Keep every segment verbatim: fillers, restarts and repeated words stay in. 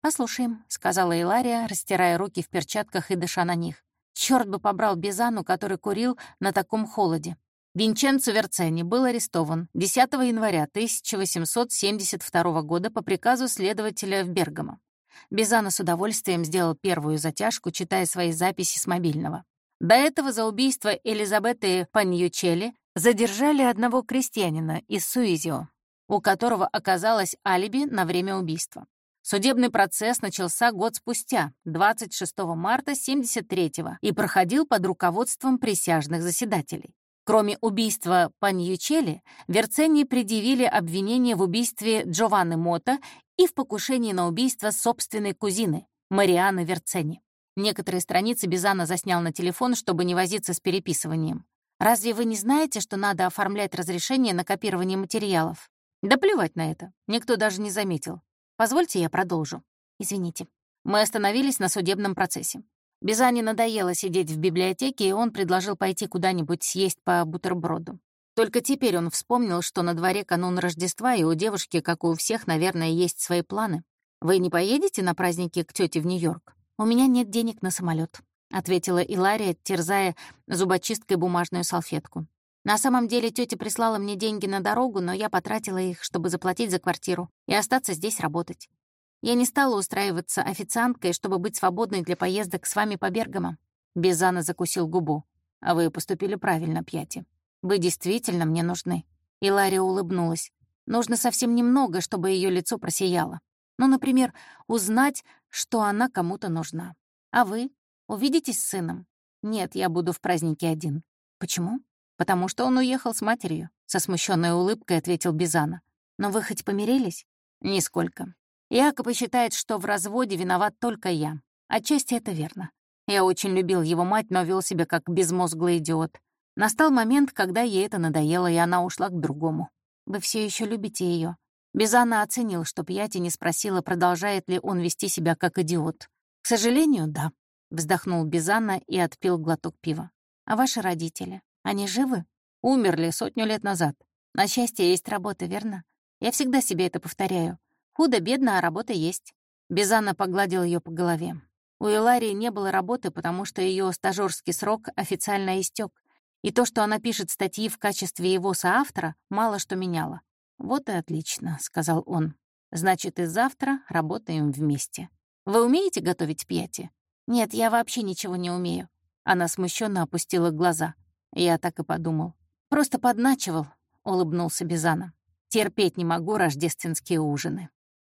«Послушаем», — сказала Илария, растирая руки в перчатках и дыша на них. Чёрт бы побрал Бизану, который курил на таком холоде. Винченцо Верцени был арестован десятого января тысяча восемьсот семьдесят второго года по приказу следователя в Бергамо. Бизана с удовольствием сделал первую затяжку, читая свои записи с мобильного. До этого за убийство Элизабеты Паньючелли задержали одного крестьянина из Суизио, у которого оказалось алиби на время убийства. Судебный процесс начался год спустя, двадцать шестого марта семьдесят третьего, и проходил под руководством присяжных заседателей. Кроме убийства Паньючелли, Верцени предъявили обвинение в убийстве Джованны Мота и в покушении на убийство собственной кузины, Марианы Верцени. Некоторые страницы Бизана заснял на телефон, чтобы не возиться с переписыванием. «Разве вы не знаете, что надо оформлять разрешение на копирование материалов?» «Да плевать на это. Никто даже не заметил. Позвольте, я продолжу. Извините. Мы остановились на судебном процессе. Бизане надоело сидеть в библиотеке, и он предложил пойти куда-нибудь съесть по бутерброду. Только теперь он вспомнил, что на дворе канун Рождества, и у девушки, как и у всех, наверное, есть свои планы. «Вы не поедете на праздники к тете в Нью-Йорк?» «У меня нет денег на самолет, ответила Илария, терзая зубочисткой бумажную салфетку. «На самом деле тетя прислала мне деньги на дорогу, но я потратила их, чтобы заплатить за квартиру и остаться здесь работать. Я не стала устраиваться официанткой, чтобы быть свободной для поездок с вами по Бергамо». Бизана закусил губу. «А вы поступили правильно, Пьяти. Вы действительно мне нужны». Илария улыбнулась. «Нужно совсем немного, чтобы ее лицо просияло. Ну, например, узнать, что она кому-то нужна. А вы? Увидитесь с сыном?» «Нет, я буду в празднике один». «Почему?» «Потому что он уехал с матерью», — со смущенной улыбкой ответил Бизана. «Но вы хоть помирились?» «Нисколько. Якоб считает, что в разводе виноват только я. Отчасти это верно. Я очень любил его мать, но вел себя как безмозглый идиот. Настал момент, когда ей это надоело, и она ушла к другому. Вы все еще любите ее. Бизана оценил, что Пьяти не спросила, продолжает ли он вести себя как идиот. «К сожалению, да», — вздохнул Бизана и отпил глоток пива. «А ваши родители? Они живы?» «Умерли сотню лет назад. На счастье, есть работа, верно? Я всегда себе это повторяю. Худо-бедно, а работа есть». Бизана погладил ее по голове. У Иларии не было работы, потому что ее стажёрский срок официально истек, и то, что она пишет статьи в качестве его соавтора, мало что меняло. «Вот и отлично», — сказал он. «Значит, и завтра работаем вместе. Вы умеете готовить Пьяти?» «Нет, я вообще ничего не умею». Она смущенно опустила глаза. «Я так и подумал. Просто подначивал», — улыбнулся Бизана. «Терпеть не могу рождественские ужины».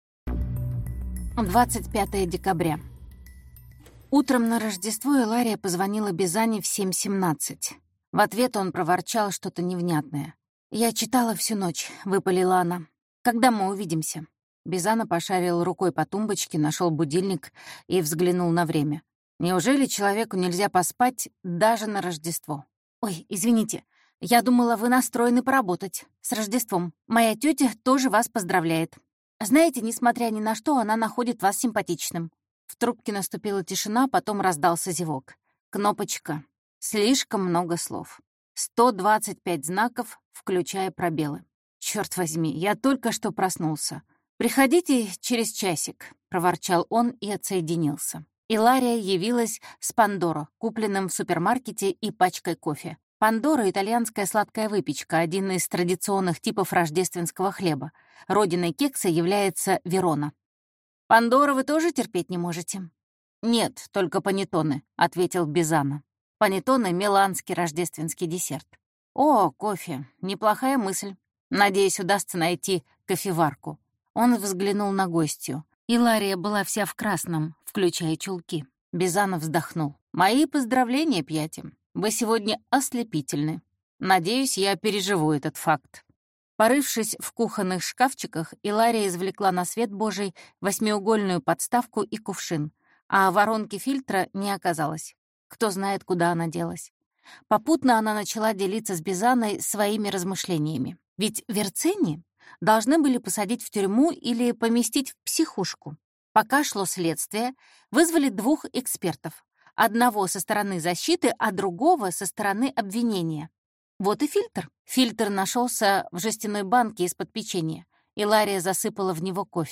двадцать пятого декабря. Утром на Рождество Илария позвонила Бизане в семь семнадцать. В ответ он проворчал что-то невнятное. «Я читала всю ночь», — выпалила она. «Когда мы увидимся?» Бизана пошарил рукой по тумбочке, нашел будильник и взглянул на время. «Неужели человеку нельзя поспать даже на Рождество?» «Ой, извините, я думала, вы настроены поработать. С Рождеством. Моя тетя тоже вас поздравляет. Знаете, несмотря ни на что, она находит вас симпатичным». В трубке наступила тишина, потом раздался зевок. Кнопочка. Слишком много слов. сто двадцать пять знаков, включая пробелы. Черт возьми, я только что проснулся. «Приходите через часик», — проворчал он и отсоединился. Илария явилась с Пандоро, купленным в супермаркете, и пачкой кофе. Пандоро — итальянская сладкая выпечка, один из традиционных типов рождественского хлеба. Родиной кекса является Верона. «Пандоро вы тоже терпеть не можете?» «Нет, только панеттоне», — ответил Бизана. «Панеттоне — миланский рождественский десерт». «О, кофе. Неплохая мысль. Надеюсь, удастся найти кофеварку». Он взглянул на гостью. Илария была вся в красном, включая чулки. Бизана вздохнул. «Мои поздравления, Пьяти. Вы сегодня ослепительны. Надеюсь, я переживу этот факт». Порывшись в кухонных шкафчиках, Илария извлекла на свет Божий восьмиугольную подставку и кувшин, а воронки фильтра не оказалось. Кто знает, куда она делась. Попутно она начала делиться с Бизаной своими размышлениями. Ведь Верцени должны были посадить в тюрьму или поместить в психушку. Пока шло следствие, вызвали двух экспертов. Одного со стороны защиты, а другого со стороны обвинения. Вот и фильтр. Фильтр нашелся в жестяной банке из-под печенья. Илария засыпала в него кофе.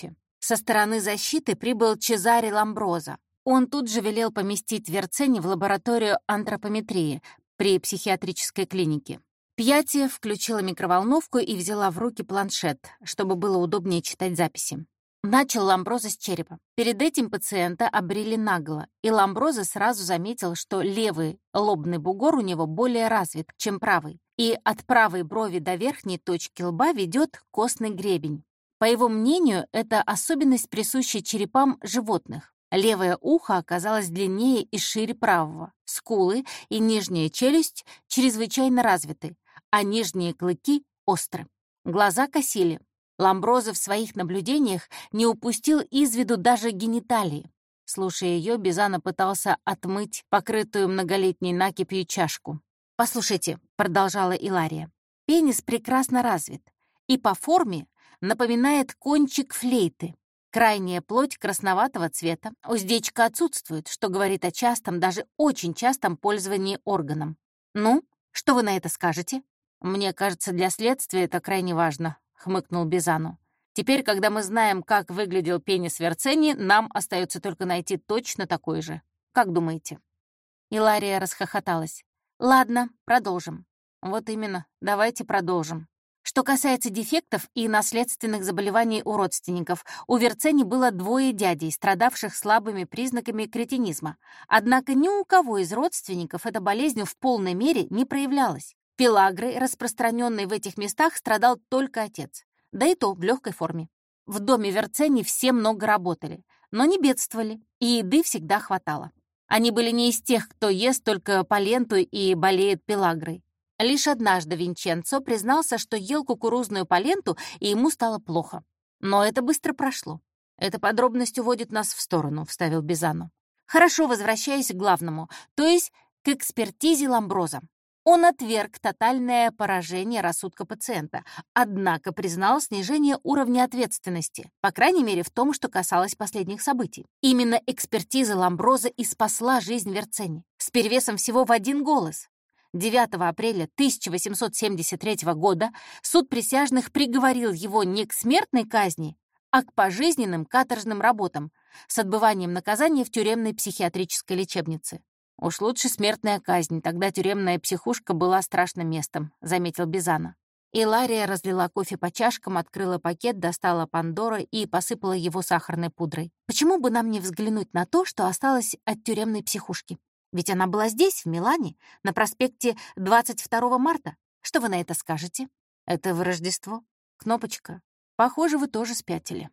Со стороны защиты прибыл Чезаре Ламброза. Он тут же велел поместить Верцени в лабораторию антропометрии при психиатрической клинике. Пьятия включила микроволновку и взяла в руки планшет, чтобы было удобнее читать записи. Начал Ламброза с черепа. Перед этим пациента обрили нагло, и Ламброза сразу заметил, что левый лобный бугор у него более развит, чем правый, и от правой брови до верхней точки лба ведет костный гребень. По его мнению, это особенность, присущая черепам животных. Левое ухо оказалось длиннее и шире правого, скулы и нижняя челюсть чрезвычайно развиты, а нижние клыки остры. Глаза косили. Ламброза в своих наблюдениях не упустил из виду даже гениталии. Слушая ее, Бизано пытался отмыть покрытую многолетней накипью чашку. «Послушайте», — продолжала Илария, — «пенис прекрасно развит и по форме напоминает кончик флейты. Крайняя плоть красноватого цвета, уздечка отсутствует, что говорит о частом, даже очень частом пользовании органом. Ну, что вы на это скажете?» «Мне кажется, для следствия это крайне важно», — хмыкнул Бизано. «Теперь, когда мы знаем, как выглядел пенис Верцени, нам остается только найти точно такой же. Как думаете?» Илария расхохоталась. «Ладно, продолжим». «Вот именно, давайте продолжим. Что касается дефектов и наследственных заболеваний у родственников, у Верцени было двое дядей, страдавших слабыми признаками кретинизма. Однако ни у кого из родственников эта болезнь в полной мере не проявлялась. Пелагрой, распространенной в этих местах, страдал только отец, да и то в легкой форме. В доме Верцени все много работали, но не бедствовали, и еды всегда хватало. Они были не из тех, кто ест только поленту и болеет пелагрой. Лишь однажды Винченцо признался, что ел кукурузную поленту, и ему стало плохо. Но это быстро прошло. «Эта подробность уводит нас в сторону», — вставил Бизано. «Хорошо, возвращаясь к главному, то есть к экспертизе Ламброза. Он отверг тотальное поражение рассудка пациента, однако признал снижение уровня ответственности, по крайней мере в том, что касалось последних событий. Именно экспертиза Ламброза и спасла жизнь Верцени, с перевесом всего в один голос. девятого апреля тысяча восемьсот семьдесят третьего года суд присяжных приговорил его не к смертной казни, а к пожизненным каторжным работам с отбыванием наказания в тюремной психиатрической лечебнице. «Уж лучше смертная казнь, тогда тюремная психушка была страшным местом», — заметил Бизано. Илария разлила кофе по чашкам, открыла пакет, достала Пандору и посыпала его сахарной пудрой. «Почему бы нам не взглянуть на то, что осталось от тюремной психушки? Ведь она была здесь, в Милане, на проспекте двадцать второго марта. Что вы на это скажете?» «Это в Рождество. Кнопочка. Похоже, вы тоже спятили».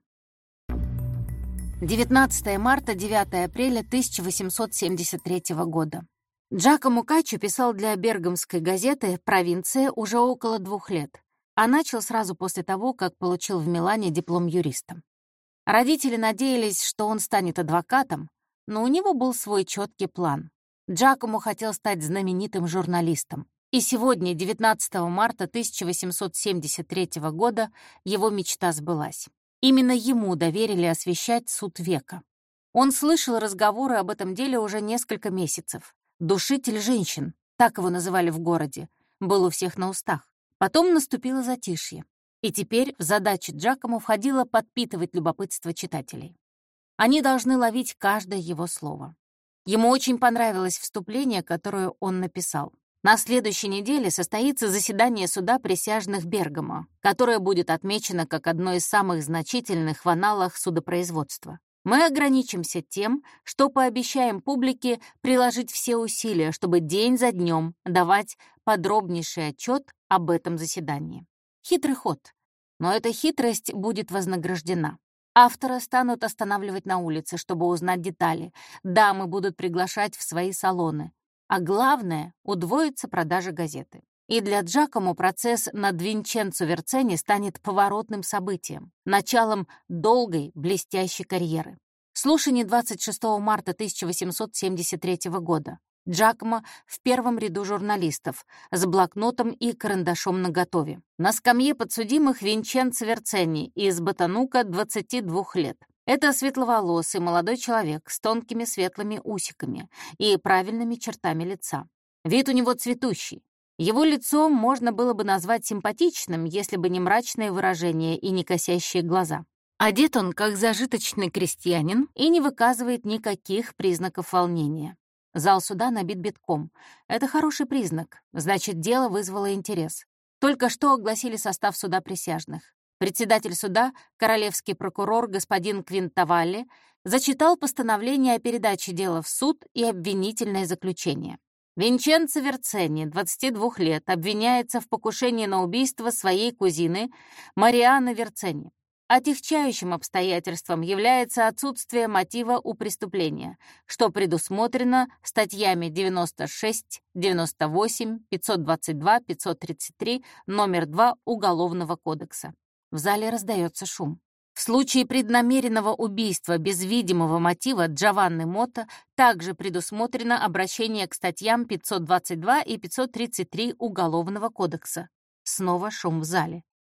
девятнадцатого марта, девятого апреля тысяча восемьсот семьдесят третьего года. Джакомо Каччо писал для бергамской газеты «Провинция» уже около двух лет, а начал сразу после того, как получил в Милане диплом юриста. Родители надеялись, что он станет адвокатом, но у него был свой четкий план. Джакомо хотел стать знаменитым журналистом, и сегодня, девятнадцатого марта тысяча восемьсот семьдесят третьего года, его мечта сбылась. Именно ему доверили освещать суд века. Он слышал разговоры об этом деле уже несколько месяцев. «Душитель женщин», так его называли в городе, был у всех на устах. Потом наступило затишье, и теперь в задачи Джакомо входило подпитывать любопытство читателей. Они должны ловить каждое его слово. Ему очень понравилось вступление, которое он написал. На следующей неделе состоится заседание суда присяжных Бергамо, которое будет отмечено как одно из самых значительных в аналах судопроизводства. Мы ограничимся тем, что пообещаем публике приложить все усилия, чтобы день за днем давать подробнейший отчет об этом заседании. Хитрый ход, но эта хитрость будет вознаграждена. Автора станут останавливать на улице, чтобы узнать детали. Дамы будут приглашать в свои салоны. А главное — удвоится продажа газеты. И для Джакомо процесс над Винченцо Верцени станет поворотным событием, началом долгой, блестящей карьеры. Слушание двадцать шестого марта тысяча восемьсот семьдесят третьего года. Джакомо в первом ряду журналистов, с блокнотом и карандашом наготове. На скамье подсудимых Винченцо Верцени из Ботанука, двадцати двух лет. Это светловолосый молодой человек с тонкими светлыми усиками и правильными чертами лица. Вид у него цветущий. Его лицо можно было бы назвать симпатичным, если бы не мрачное выражение и не косящие глаза. Одет он как зажиточный крестьянин и не выказывает никаких признаков волнения. Зал суда набит битком. Это хороший признак, значит, дело вызвало интерес. Только что огласили состав суда присяжных. Председатель суда, королевский прокурор господин Квинтавалли, зачитал постановление о передаче дела в суд и обвинительное заключение. Винченцо Верцени, двадцати двух лет, обвиняется в покушении на убийство своей кузины Марианы Верцени. Отягчающим обстоятельством является отсутствие мотива у преступления, что предусмотрено статьями девяносто шесть, девяносто восемь, пятьсот двадцать два, пятьсот тридцать три, номер два Уголовного кодекса. В зале раздается шум. В случае преднамеренного убийства без видимого мотива Джованны Мотто также предусмотрено обращение к статьям пятьсот двадцать два и пятьсот тридцать три Уголовного кодекса. Снова шум в зале.